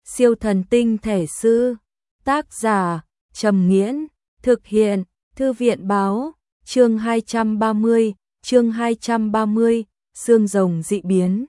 Siêu thần tinh thể sư. Tác giả Trầm Nghiễn. Thực hiện Thư viện báo. Chương 230, xương rồng dị biến.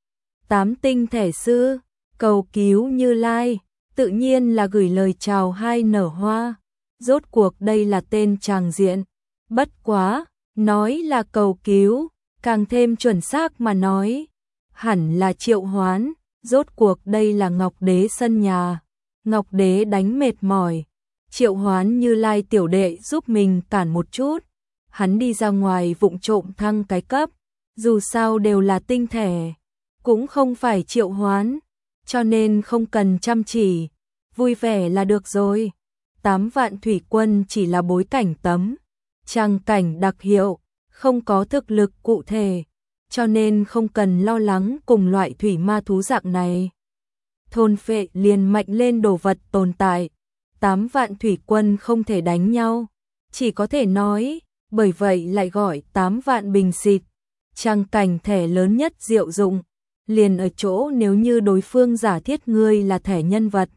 8 tinh thể sư, cầu cứu Như Lai, tự nhiên là gửi lời chào hai nở hoa. Rốt cuộc đây là tên tràng diện. Bất quá, nói là cầu cứu, càng thêm chuẩn xác mà nói, hẳn là triệu hoán. Rốt cuộc đây là Ngọc Đế sân nhà. Ngọc Đế đánh mệt mỏi, triệu hoán Như Lai tiểu đệ giúp mình cản một chút. Hắn đi ra ngoài vụng trộm thăng cái cấp, dù sao đều là tinh thể, cũng không phải triệu hoán, cho nên không cần chăm chỉ, vui vẻ là được rồi. 8 vạn thủy quân chỉ là bối cảnh tấm, trang cảnh đặc hiệu, không có thực lực cụ thể, cho nên không cần lo lắng cùng loại thủy ma thú dạng này. Thôn phệ liền mạnh lên đồ vật tồn tại, 8 vạn thủy quân không thể đánh nhau, chỉ có thể nói, bởi vậy lại gọi 8 vạn bình xịt. Trang cảnh thẻ lớn nhất diệu dụng, liền ở chỗ nếu như đối phương giả thiết ngươi là thẻ nhân vật,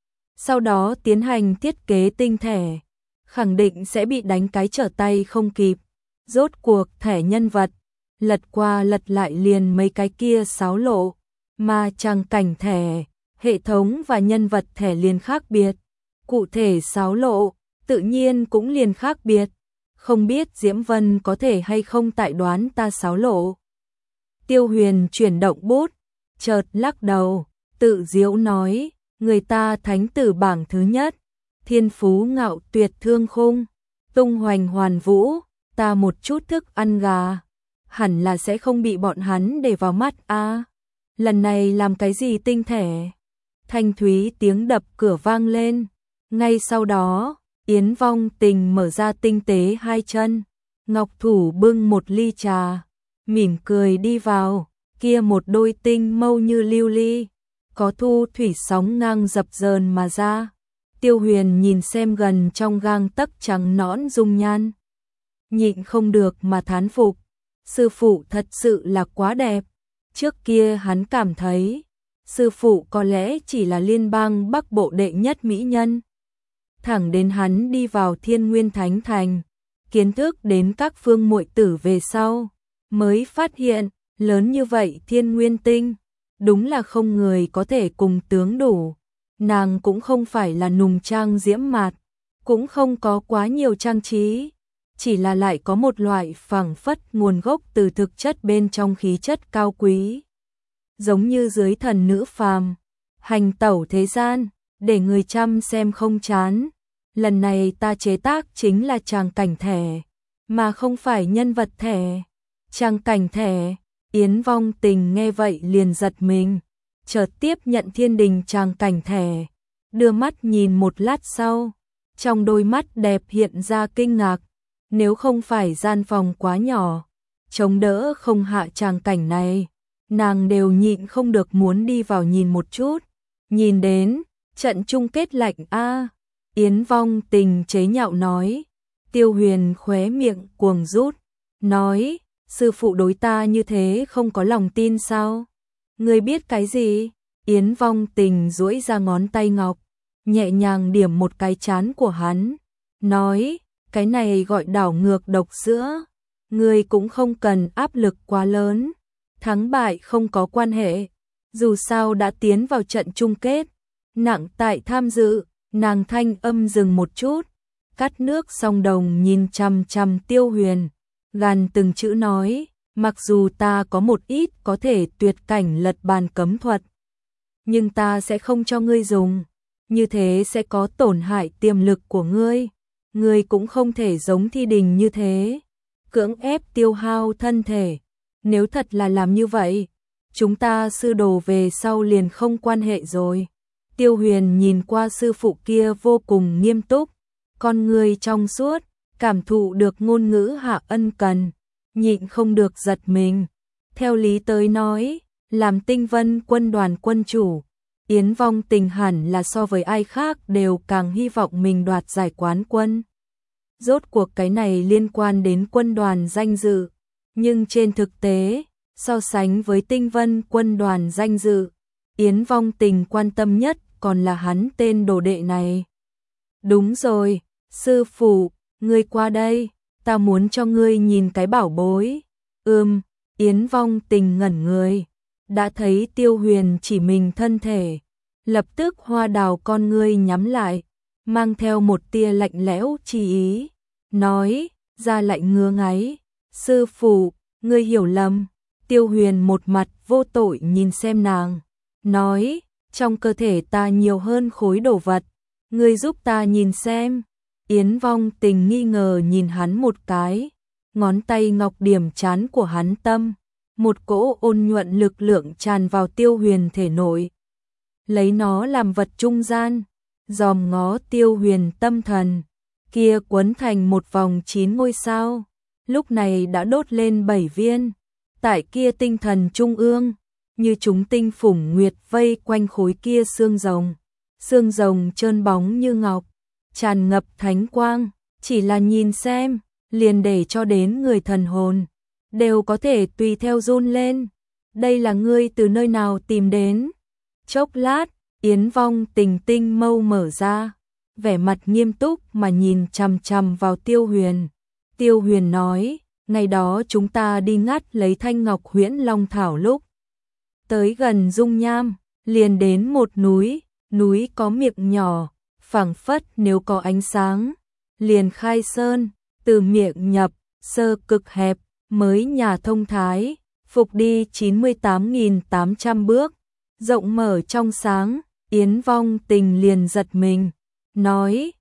sau đó tiến hành thiết kế tinh thẻ, khẳng định sẽ bị đánh cái trở tay không kịp. Rốt cuộc thẻ nhân vật, lật qua lật lại liền mấy cái kia xáo lộ, mà trang cảnh thẻ, hệ thống và nhân vật thẻ liền khác biệt. Cụ thể xáo lộ, tự nhiên cũng liền khác biệt. Không biết Diễm Vân có thể hay không tại đoán ta xáo lộ. Tiêu Huyền chuyển động bút, chợt lắc đầu, tự giễu nói, người ta thánh tử bảng thứ nhất, thiên phú ngạo tuyệt thương khung, tung hoành hoàn vũ, ta một chút thức ăn gà, hẳn là sẽ không bị bọn hắn để vào mắt a. Lần này làm cái gì tinh thể? Thanh thúy tiếng đập cửa vang lên, ngay sau đó Yến Vong Tình mở ra tinh tế hai chân, ngọc thủ bưng một ly trà, mỉm cười đi vào, kia một đôi tinh mâu như lưu ly, có thu thủy sóng ngang dập dờn mà ra. Tiêu Huyền nhìn xem gần trong gang tấc trắng nõn dung nhan, nhịn không được mà thán phục, sư phụ thật sự là quá đẹp. Trước kia hắn cảm thấy, sư phụ có lẽ chỉ là liên bang Bắc Bộ đệ nhất mỹ nhân. Thẳng đến hắn đi vào Thiên Nguyên Thánh Thành, kiến thức đến các phương muội tử về sau, mới phát hiện, lớn như vậy Thiên Nguyên Tinh, đúng là không người có thể cùng tướng đủ. Nàng cũng không phải là nùng trang diễm mạt, cũng không có quá nhiều trang trí, chỉ là lại có một loại phảng phất nguồn gốc từ thực chất bên trong khí chất cao quý. Giống như dưới thần nữ phàm, hành tẩu thế gian, để người chăm xem không chán. Lần này ta chế tác chính là tràng cảnh thẻ, mà không phải nhân vật thẻ. Tràng cảnh thẻ, Yến Vong Tình nghe vậy liền giật mình, chợt tiếp nhận thiên đình tràng cảnh thẻ, đưa mắt nhìn một lát sau, trong đôi mắt đẹp hiện ra kinh ngạc, nếu không phải gian phòng quá nhỏ, chống đỡ không hạ tràng cảnh này, nàng đều nhịn không được muốn đi vào nhìn một chút. Nhìn đến, trận chung kết lạnh a. Yến Vong Tình chế nhạo nói. Tiêu Huyền khóe miệng cuồng rút, nói, sư phụ đối ta như thế không có lòng tin sao? Ngươi biết cái gì? Yến Vong Tình duỗi ra ngón tay ngọc, nhẹ nhàng điểm một cái trán của hắn, nói, cái này gọi đảo ngược độc sữa, ngươi cũng không cần áp lực quá lớn, thắng bại không có quan hệ, dù sao đã tiến vào trận chung kết, nặng tại tham dự. Nàng thanh âm dừng một chút, cắt nước song đồng nhìn chằm chằm Tiêu Huyền, gằn từng chữ nói, mặc dù ta có một ít có thể tuyệt cảnh lật bàn cấm thuật, nhưng ta sẽ không cho ngươi dùng, như thế sẽ có tổn hại tiềm lực của ngươi. Ngươi cũng không thể giống Thi Đình như thế, cưỡng ép tiêu hao thân thể, nếu thật là làm như vậy, chúng ta sư đồ về sau liền không quan hệ rồi. Tiêu Huyền nhìn qua sư phụ kia vô cùng nghiêm túc, con người trong suốt, cảm thụ được ngôn ngữ hạ ân cần, nhịn không được giật mình. Theo lý tới nói, làm Tinh Vân quân đoàn quân chủ, Yến Vong Tình hẳn là so với ai khác đều càng hy vọng mình đoạt giải quán quân. Rốt cuộc cái này liên quan đến quân đoàn danh dự, nhưng trên thực tế, so sánh với Tinh Vân quân đoàn danh dự, Yến Vong Tình quan tâm nhất còn là hắn tên đồ đệ này. Đúng rồi, sư phụ, ngươi qua đây, ta muốn cho ngươi nhìn cái bảo bối. Yến Vong Tình ngẩn người, đã thấy Tiêu Huyền chỉ mình thân thể, lập tức hoa đào con ngươi nhắm lại, mang theo một tia lạnh lẽo chi ý, nói, ra lạnh ngứa ngáy, sư phụ, ngươi hiểu lầm. Tiêu Huyền một mặt vô tội nhìn xem nàng, nói, trong cơ thể ta nhiều hơn khối đồ vật, ngươi giúp ta nhìn xem. Yến Vong Tình nghi ngờ nhìn hắn một cái, ngón tay ngọc điểm trán của hắn tâm, một cỗ ôn nhuận lực lượng tràn vào Tiêu Huyền thể nội, lấy nó làm vật trung gian, dòm ngó Tiêu Huyền tâm thần, kia quấn thành một vòng 9 ngôi sao, lúc này đã đốt lên 7 viên, tại kia tinh thần trung ương, như chúng tinh phủng nguyệt vây quanh khối kia xương rồng trơn bóng như ngọc, tràn ngập thánh quang, chỉ là nhìn xem, liền để cho đến người thần hồn, đều có thể tùy theo run lên. Đây là ngươi từ nơi nào tìm đến? Chốc lát, Yến Vong Tình tinh mâu mở ra, vẻ mặt nghiêm túc mà nhìn chằm chằm vào Tiêu Huyền. Tiêu Huyền nói, ngày đó chúng ta đi ngắt lấy thanh ngọc huyễn long thảo lúc tới gần dung nham, liền đến một núi có miệng nhỏ, phảng phất nếu có ánh sáng, liền khai sơn, từ miệng nhập, sơ cực hẹp, mới nhà thông thái, phục đi 98.800 bước, rộng mở trong sáng, Yến Vong Tình liền giật mình, nói,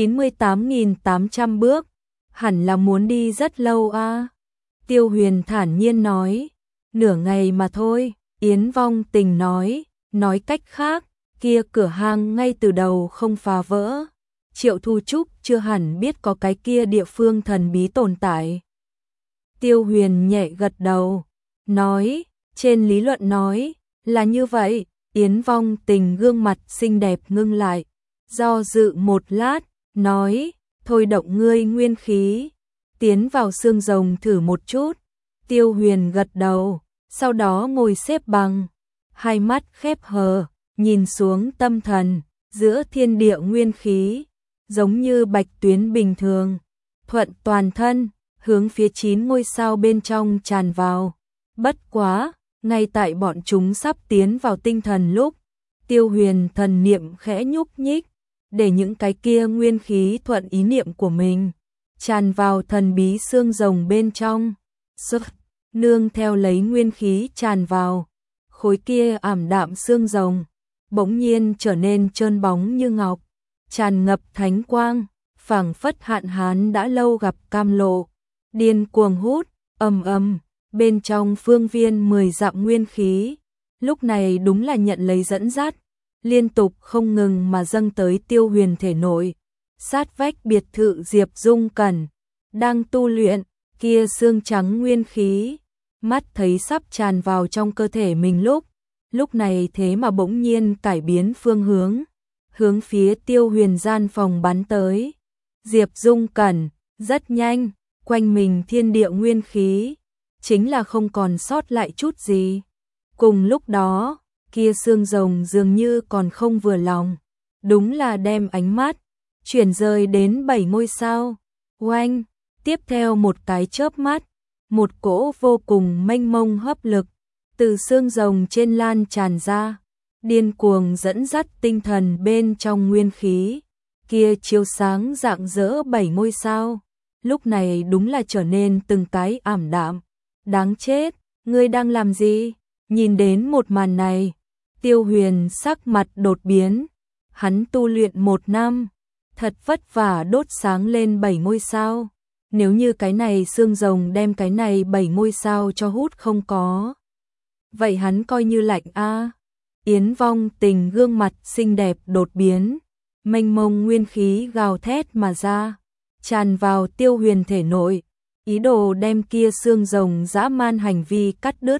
98.800 bước, hẳn là muốn đi rất lâu a. Tiêu Huyền thản nhiên nói, nửa ngày mà thôi. Yến Vong Tình nói cách khác, kia cửa hang ngay từ đầu không phá vỡ. Triệu Thu Trúc chưa hẳn biết có cái kia địa phương thần bí tồn tại. Tiêu Huyền nhẹ gật đầu, nói, trên lý luận nói, là như vậy. Yến Vong Tình gương mặt xinh đẹp ngưng lại, do dự một lát, nói, thôi động ngươi nguyên khí, tiến vào xương rồng thử một chút. Tiêu Huyền gật đầu, sau đó ngồi xếp bằng, hai mắt khép hờ, nhìn xuống tâm thần, giữa thiên địa nguyên khí, giống như bạch tuyến bình thường, thuận toàn thân, hướng phía 9 ngôi sao bên trong tràn vào. Bất quá, ngay tại bọn chúng sắp tiến vào tinh thần lúc, Tiêu Huyền thần niệm khẽ nhúc nhích, để những cái kia nguyên khí thuận ý niệm của mình, tràn vào thần bí xương rồng bên trong. Nương theo lấy nguyên khí tràn vào, khối kia ảm đạm xương rồng, bỗng nhiên trở nên trơn bóng như ngọc, tràn ngập thánh quang, phảng phất hạn hán đã lâu gặp cam lộ, điên cuồng hút, bên trong phương viên 10 dặm nguyên khí, lúc này đúng là nhận lấy dẫn dắt, liên tục không ngừng mà dâng tới Tiêu Huyền thể nội. Sát vách biệt thự Diệp Dung Cẩn đang tu luyện, kia xương trắng nguyên khí, mắt thấy sắp tràn vào trong cơ thể mình lúc này thế mà bỗng nhiên cải biến phương hướng phía Tiêu Huyền gian phòng bắn tới. Diệp Dung Cẩn, rất nhanh, quanh mình thiên địa nguyên khí, chính là không còn sót lại chút gì. Cùng lúc đó, kia xương rồng dường như còn không vừa lòng, đúng là đem ánh mắt chuyển rời đến 7 ngôi sao. Oanh, tiếp theo một cái chớp mắt, một cỗ vô cùng mênh mông hấp lực từ xương rồng trên lan tràn ra, điên cuồng dẫn dắt tinh thần bên trong nguyên khí, kia chiếu sáng rạng rỡ 7 ngôi sao, lúc này đúng là trở nên từng cái ảm đạm. Đáng chết, ngươi đang làm gì? Nhìn đến một màn này, Tiêu Huyền sắc mặt đột biến, hắn tu luyện 1 năm, thật vất vả đốt sáng lên 7 ngôi sao, nếu như cái này xương rồng đem cái này 7 ngôi sao cho hút không có, vậy hắn coi như lạnh a. Yến Vong Tình gương mặt xinh đẹp đột biến, mênh mông nguyên khí gào thét mà ra, tràn vào Tiêu Huyền thể nội, ý đồ đem kia xương rồng dã man hành vi cắt đứt.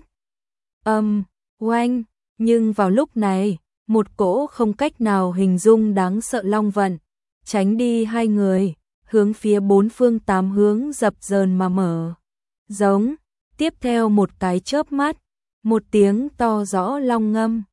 Oanh, nhưng vào lúc này, một cỗ không cách nào hình dung đáng sợ long vận, tránh đi hai người, hướng phía 4 phương 8 hướng dập dờn mà mở. Giống, tiếp theo một cái chớp mắt, một tiếng to rõ long ngâm,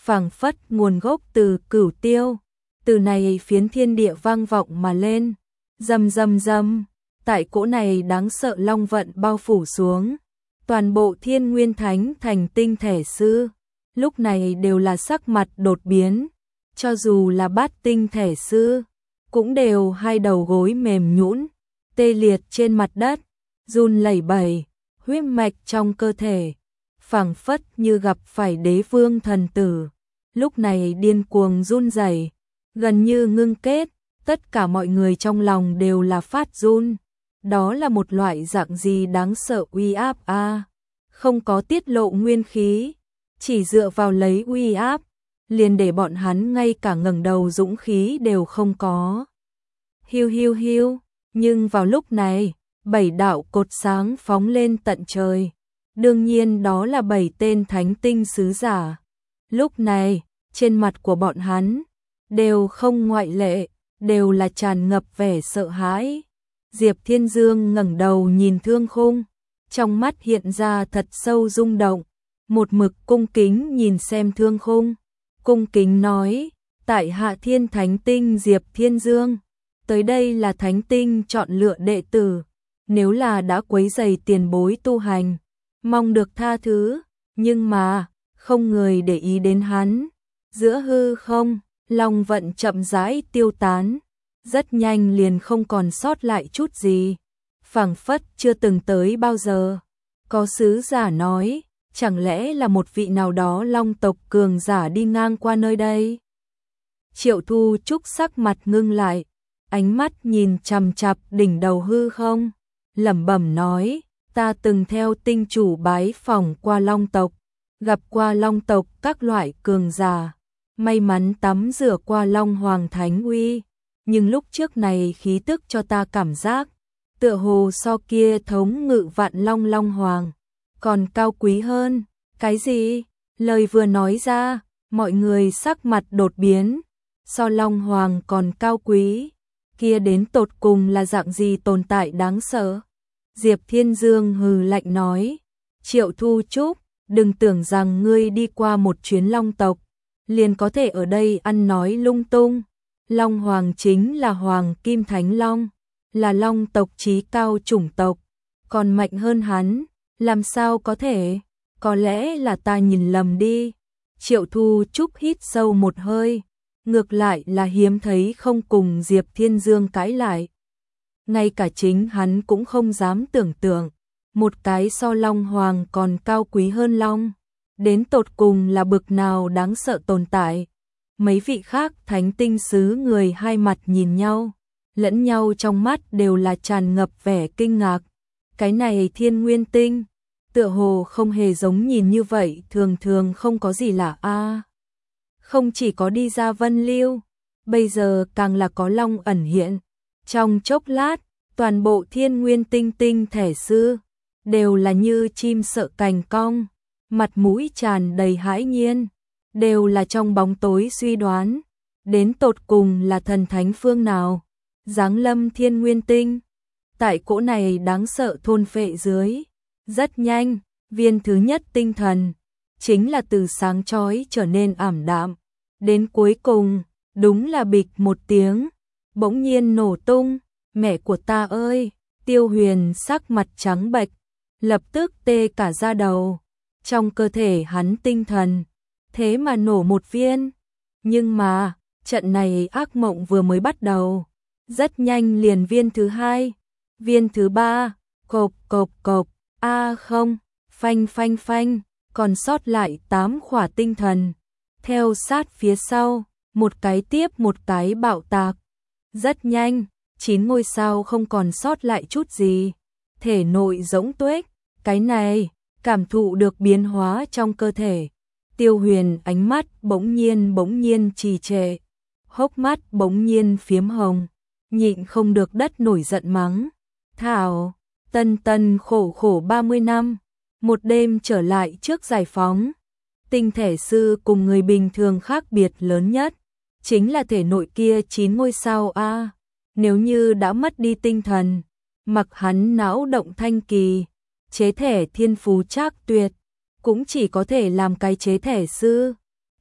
phảng phất nguồn gốc từ Cửu Tiêu. Từ này phiến thiên địa vang vọng mà lên, rầm rầm rầm, tại cỗ này đáng sợ long vận bao phủ xuống. Toàn bộ Thiên Nguyên Thánh Thành tinh thể sư, lúc này đều là sắc mặt đột biến, cho dù là Bát tinh thể sư, cũng đều hai đầu gối mềm nhũn, tê liệt trên mặt đất, run lẩy bẩy, huyết mạch trong cơ thể, phảng phất như gặp phải đế vương thần tử, lúc này điên cuồng run rẩy, gần như ngưng kết, tất cả mọi người trong lòng đều là phát run. Đó là một loại dạng gì đáng sợ uy áp a, không có tiết lộ nguyên khí, chỉ dựa vào lấy uy áp, liền để bọn hắn ngay cả ngẩng đầu dũng khí đều không có. Hiu hiu hiu, nhưng vào lúc này, 7 đạo cột sáng phóng lên tận trời. Đương nhiên đó là 7 tên thánh tinh sứ giả. Lúc này, trên mặt của bọn hắn, đều không ngoại lệ, đều là tràn ngập vẻ sợ hãi. Diệp Thiên Dương ngẩng đầu nhìn Thương Khung, trong mắt hiện ra thật sâu rung động, một mực cung kính nhìn xem Thương Khung, cung kính nói, tại hạ Thiên Thánh Tinh Diệp Thiên Dương, tới đây là Thánh Tinh chọn lựa đệ tử, nếu là đã quấy rầy tiền bối tu hành, mong được tha thứ, nhưng mà, không người để ý đến hắn. Giữa hư không, long vận chậm rãi tiêu tán, rất nhanh liền không còn sót lại chút gì, phảng phất chưa từng tới bao giờ. Có sứ giả nói, chẳng lẽ là một vị nào đó long tộc cường giả đi ngang qua nơi đây? Triệu Thu Trúc sắc mặt ngưng lại, ánh mắt nhìn chằm chằm đỉnh đầu hư không, lẩm bẩm nói, ta từng theo tinh chủ bái phỏng qua long tộc, gặp qua long tộc các loại cường giả, may mắn tắm rửa qua long hoàng thánh uy, nhưng lúc trước này khí tức cho ta cảm giác, tựa hồ so kia thống ngự vạn long long hoàng, còn cao quý hơn. Cái gì? Lời vừa nói ra, mọi người sắc mặt đột biến, so long hoàng còn cao quý, kia đến tột cùng là dạng gì tồn tại đáng sợ? Diệp Thiên Dương hừ lạnh nói, Triệu Thu Trúc, đừng tưởng rằng ngươi đi qua một chuyến long tộc, liền có thể ở đây ăn nói lung tung. Long Hoàng chính là Hoàng Kim Thánh Long, là long tộc chí cao chủng tộc, còn mạnh hơn hắn, làm sao có thể, có lẽ là ta nhìn lầm đi. Triệu Thu Trúc hít sâu một hơi, ngược lại là hiếm thấy không cùng Diệp Thiên Dương cãi lại. Ngay cả chính hắn cũng không dám tưởng tượng, một cái so Long Hoàng còn cao quý hơn Long, đến tột cùng là bực nào đáng sợ tồn tại. Mấy vị khác thánh tinh sứ người hai mặt nhìn nhau, lẫn nhau trong mắt đều là tràn ngập vẻ kinh ngạc. Cái này Thiên Nguyên Tinh, tựa hồ không hề giống nhìn như vậy, thường thường không có gì lạ a. Không chỉ có đi ra Vân Lưu, bây giờ càng là có long ẩn hiện. Trong chốc lát, toàn bộ Thiên Nguyên Tinh tinh thể sư đều là như chim sợ cành cong, mặt mũi tràn đầy hãi nhiên, đều là trong bóng tối suy đoán, đến tột cùng là thần thánh phương nào giáng lâm Thiên Nguyên Tinh. Tại cỗ này đáng sợ thôn phệ dưới, rất nhanh, viên thứ nhất tinh thần chính là từ sáng chói trở nên ảm đạm, đến cuối cùng, đúng là bịch một tiếng, bỗng nhiên nổ tung. Mẹ của ta ơi! Tiêu Huyền sắc mặt trắng bệch, lập tức tê cả da đầu. Trong cơ thể hắn tinh thần, thế mà nổ một viên. Nhưng mà, trận này ác mộng vừa mới bắt đầu. Rất nhanh liền viên thứ hai, viên thứ ba, cộp cộp cộp, không, phanh phanh phanh, còn sót lại 8 khỏa tinh thần. Theo sát phía sau, một cái tiếp một cái bạo tạc. Rất nhanh, 9 ngôi sao không còn sót lại chút gì, thể nội rỗng tuếch, cái này, cảm thụ được biến hóa trong cơ thể. Tiêu Huyền ánh mắt bỗng nhiên trì trệ, hốc mắt bỗng nhiên phiếm hồng, nhịn không được đất nổi giận mắng. Thảo, tân tân khổ khổ 30 năm, một đêm trở lại trước giải phóng. Tinh thể sư cùng người bình thường khác biệt lớn nhất, chính là thể nội kia 9 ngôi sao a. Nếu như đã mất đi tinh thần, mặc hắn não động thanh kỳ, chế thể thiên phú trác tuyệt, cũng chỉ có thể làm cái chế thể sư.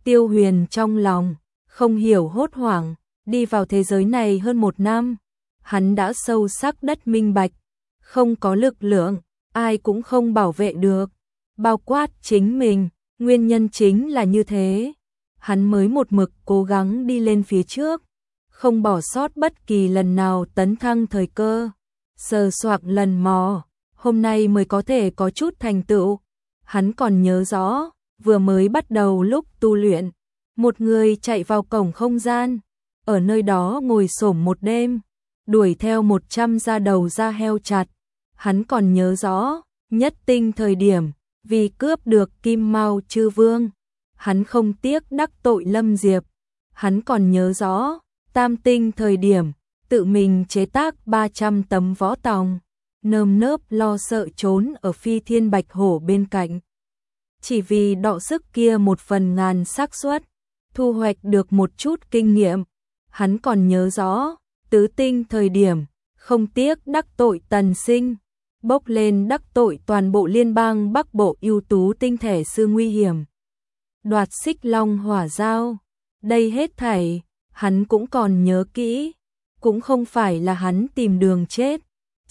Tiêu Huyền trong lòng không hiểu hốt hoảng, đi vào thế giới này hơn 1 năm, hắn đã sâu sắc đất minh bạch, không có lực lượng, ai cũng không bảo vệ được, bao quát chính mình, nguyên nhân chính là như thế. Hắn mới một mực cố gắng đi lên phía trước, không bỏ sót bất kỳ lần nào tấn thăng thời cơ, sờ soạng lần mò, hôm nay mới có thể có chút thành tựu. Hắn còn nhớ rõ, vừa mới bắt đầu lúc tu luyện, một người chạy vào cổng không gian, ở nơi đó ngồi xổm một đêm, đuổi theo 100 da đầu da heo chặt. Hắn còn nhớ rõ, nhất tinh thời điểm, vì cướp được Kim Mao Chư Vương, hắn không tiếc đắc tội Lâm Diệp. Hắn còn nhớ rõ, tam tinh thời điểm, tự mình chế tác 300 tấm võ tòng, nơm nớp lo sợ trốn ở Phi Thiên Bạch Hổ bên cạnh. Chỉ vì đọ sức kia 1/1000 xác suất, thu hoạch được một chút kinh nghiệm. Hắn còn nhớ rõ, tứ tinh thời điểm, không tiếc đắc tội Tần Sinh, bốc lên đắc tội toàn bộ liên bang Bắc Bộ ưu tú tinh thể sư nguy hiểm, đoạt Xích Long hỏa giao. Đây hết thảy, hắn cũng còn nhớ kỹ, cũng không phải là hắn tìm đường chết,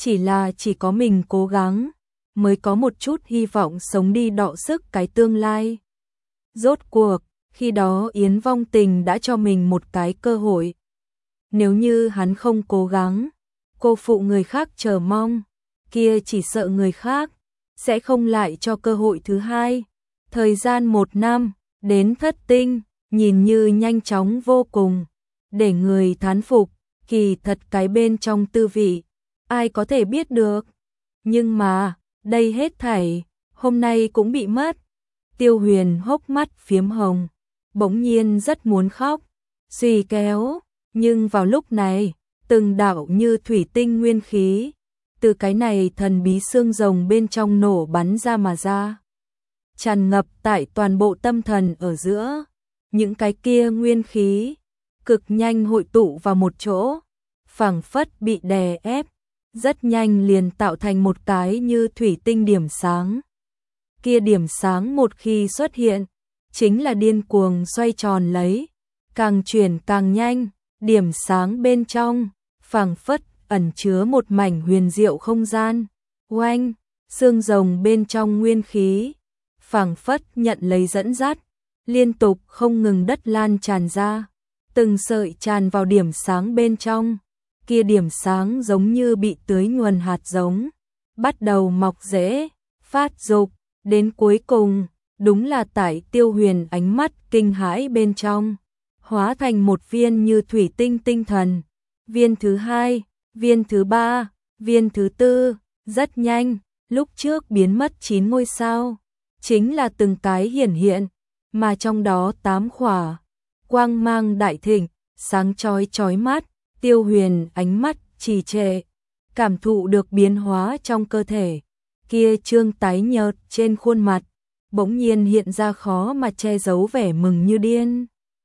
chỉ có mình cố gắng, mới có một chút hy vọng sống đi đọ sức cái tương lai. Rốt cuộc, khi đó Yến Vong Tình đã cho mình một cái cơ hội. Nếu như hắn không cố gắng, cô phụ người khác chờ mong, kia chỉ sợ người khác sẽ không lại cho cơ hội thứ hai. Thời gian 1 năm, đến thất tinh, nhìn như nhanh chóng vô cùng, để người thán phục, kỳ thật cái bên trong tư vị, ai có thể biết được. Nhưng mà, đây hết thảy, hôm nay cũng bị mất. Tiêu Huyền hốc mắt phiếm hồng, bỗng nhiên rất muốn khóc, suy kéo, nhưng vào lúc này, từng đạo như thủy tinh nguyên khí, từ cái này thần bí xương rồng bên trong nổ bắn ra mà ra, tràn ngập tại toàn bộ tâm thần ở giữa. Những cái kia nguyên khí, cực nhanh hội tụ vào một chỗ, phảng phất bị đè ép, rất nhanh liền tạo thành một cái như thủy tinh điểm sáng. Kia điểm sáng một khi xuất hiện, chính là điên cuồng xoay tròn lấy, càng chuyển càng nhanh, điểm sáng bên trong, phảng phất ẩn chứa một mảnh huyền diệu không gian. Oanh, xương rồng bên trong nguyên khí, phảng phất nhận lấy dẫn dắt, liên tục không ngừng đất lan tràn ra, từng sợi tràn vào điểm sáng bên trong. Kia điểm sáng giống như bị tưới nhuần hạt giống, bắt đầu mọc rễ, phát dục, đến cuối cùng, đúng là tại Tiêu Huyền ánh mắt kinh hãi bên trong, hóa thành một viên như thủy tinh tinh thần. Viên thứ 2, viên thứ 3, viên thứ 4, rất nhanh, lúc trước biến mất 9 ngôi sao, chính là từng cái hiển hiện, mà trong đó 8 khỏa, quang mang đại thịnh, sáng chói chói mắt. Tiêu Huyền ánh mắt trì trệ, cảm thụ được biến hóa trong cơ thể, kia trương tái nhợt trên khuôn mặt, bỗng nhiên hiện ra khó mà che giấu vẻ mừng như điên.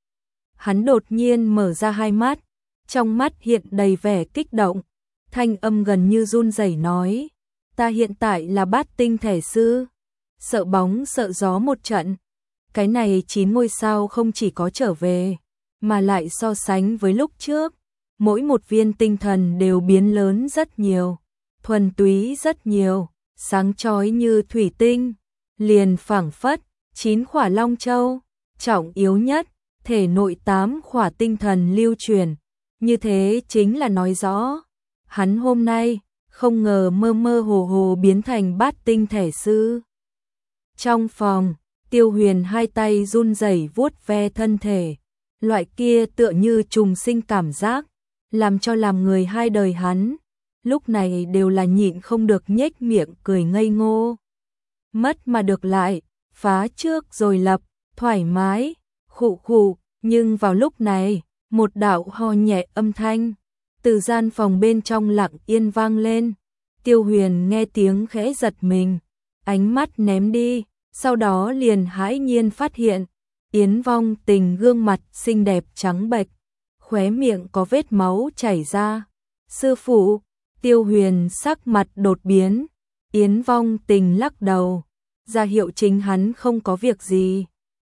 Hắn đột nhiên mở ra hai mắt, trong mắt hiện đầy vẻ kích động, thanh âm gần như run rẩy nói, ta hiện tại là bát tinh thể sư, sợ bóng sợ gió một trận. Cái này 9 ngôi sao không chỉ có trở về, mà lại so sánh với lúc trước, mỗi một viên tinh thần đều biến lớn rất nhiều, thuần túy rất nhiều, sáng chói như thủy tinh, liền phảng phất 9 khỏa long châu, trọng yếu nhất, thể nội 8 khỏa tinh thần lưu truyền. Như thế chính là nói rõ, hắn hôm nay không ngờ mơ mơ hồ hồ biến thành bát tinh thể sư. Trong phòng, Tiêu Huyền hai tay run rẩy vuốt ve thân thể, loại kia tựa như trùng sinh cảm giác, làm cho làm người hai đời hắn, lúc này đều là nhịn không được nhếch miệng cười ngây ngô. Mất mà được lại, phá trước rồi lập, thoải mái, khụ khụ, nhưng vào lúc này, một đạo ho nhẹ âm thanh, từ gian phòng bên trong lặng yên vang lên. Tiêu Huyền nghe tiếng khẽ giật mình, ánh mắt ném đi, sau đó liền hãi nhiên phát hiện, Yến Vong Tình gương mặt xinh đẹp trắng bệch, khóe miệng có vết máu chảy ra. Sư phụ, Tiêu Huyền sắc mặt đột biến, Yến Vong Tình lắc đầu, ra hiệu chính hắn không có việc gì,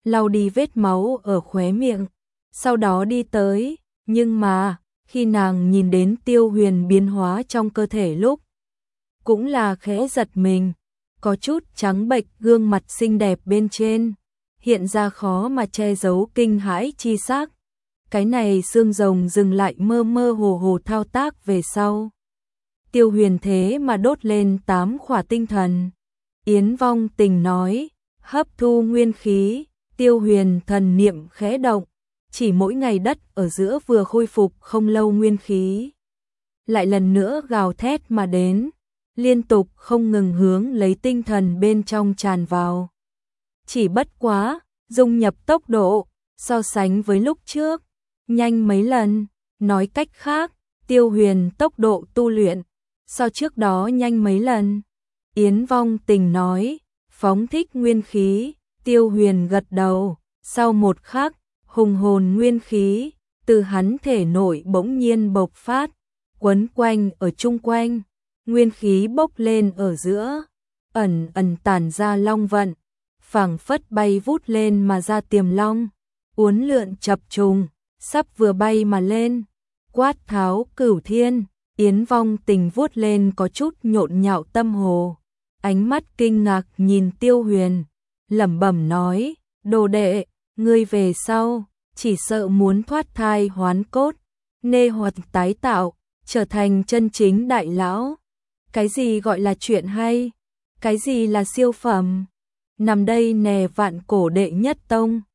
lau đi vết máu ở khóe miệng, sau đó đi tới, nhưng mà, khi nàng nhìn đến Tiêu Huyền biến hóa trong cơ thể lúc, cũng là khẽ giật mình, có chút trắng bệch, gương mặt xinh đẹp bên trên, hiện ra khó mà che giấu kinh hãi chi sắc. Cái này xương rồng dừng lại mơ mơ hồ hồ thao tác về sau. Tiêu Huyền thế mà đốt lên 8 khỏa tinh thần. Yến Vong Tình nói, hấp thu nguyên khí, Tiêu Huyền thần niệm khẽ động, chỉ mỗi ngày đất ở giữa vừa khôi phục không lâu nguyên khí. Lại lần nữa gào thét mà đến, liên tục không ngừng hướng lấy tinh thần bên trong tràn vào. Chỉ bất quá, dung nhập tốc độ, so sánh với lúc trước, nhanh mấy lần, nói cách khác, Tiêu Huyền tốc độ tu luyện, so trước đó nhanh mấy lần. Yến Vong Tình nói, phóng thích nguyên khí, Tiêu Huyền gật đầu, sau một khắc, hùng hồn nguyên khí, từ hắn thể nội bỗng nhiên bộc phát, quấn quanh ở chung quanh, nguyên khí bốc lên ở giữa, ẩn ẩn tản ra long vận, phảng phất bay vút lên mà ra tiềm long, uốn lượn chập trùng, sắp vừa bay mà lên, quát tháo cửu thiên. Yến Vong Tình vuốt lên có chút nhộn nhạo tâm hồ, ánh mắt kinh ngạc nhìn Tiêu Huyền, lẩm bẩm nói, đồ đệ, ngươi về sau, chỉ sợ muốn thoát thai hoán cốt, nê hoạt tái tạo, trở thành chân chính đại lão. Cái gì gọi là chuyện hay? Cái gì là siêu phẩm? Nằm đây nè vạn cổ đệ nhất tông.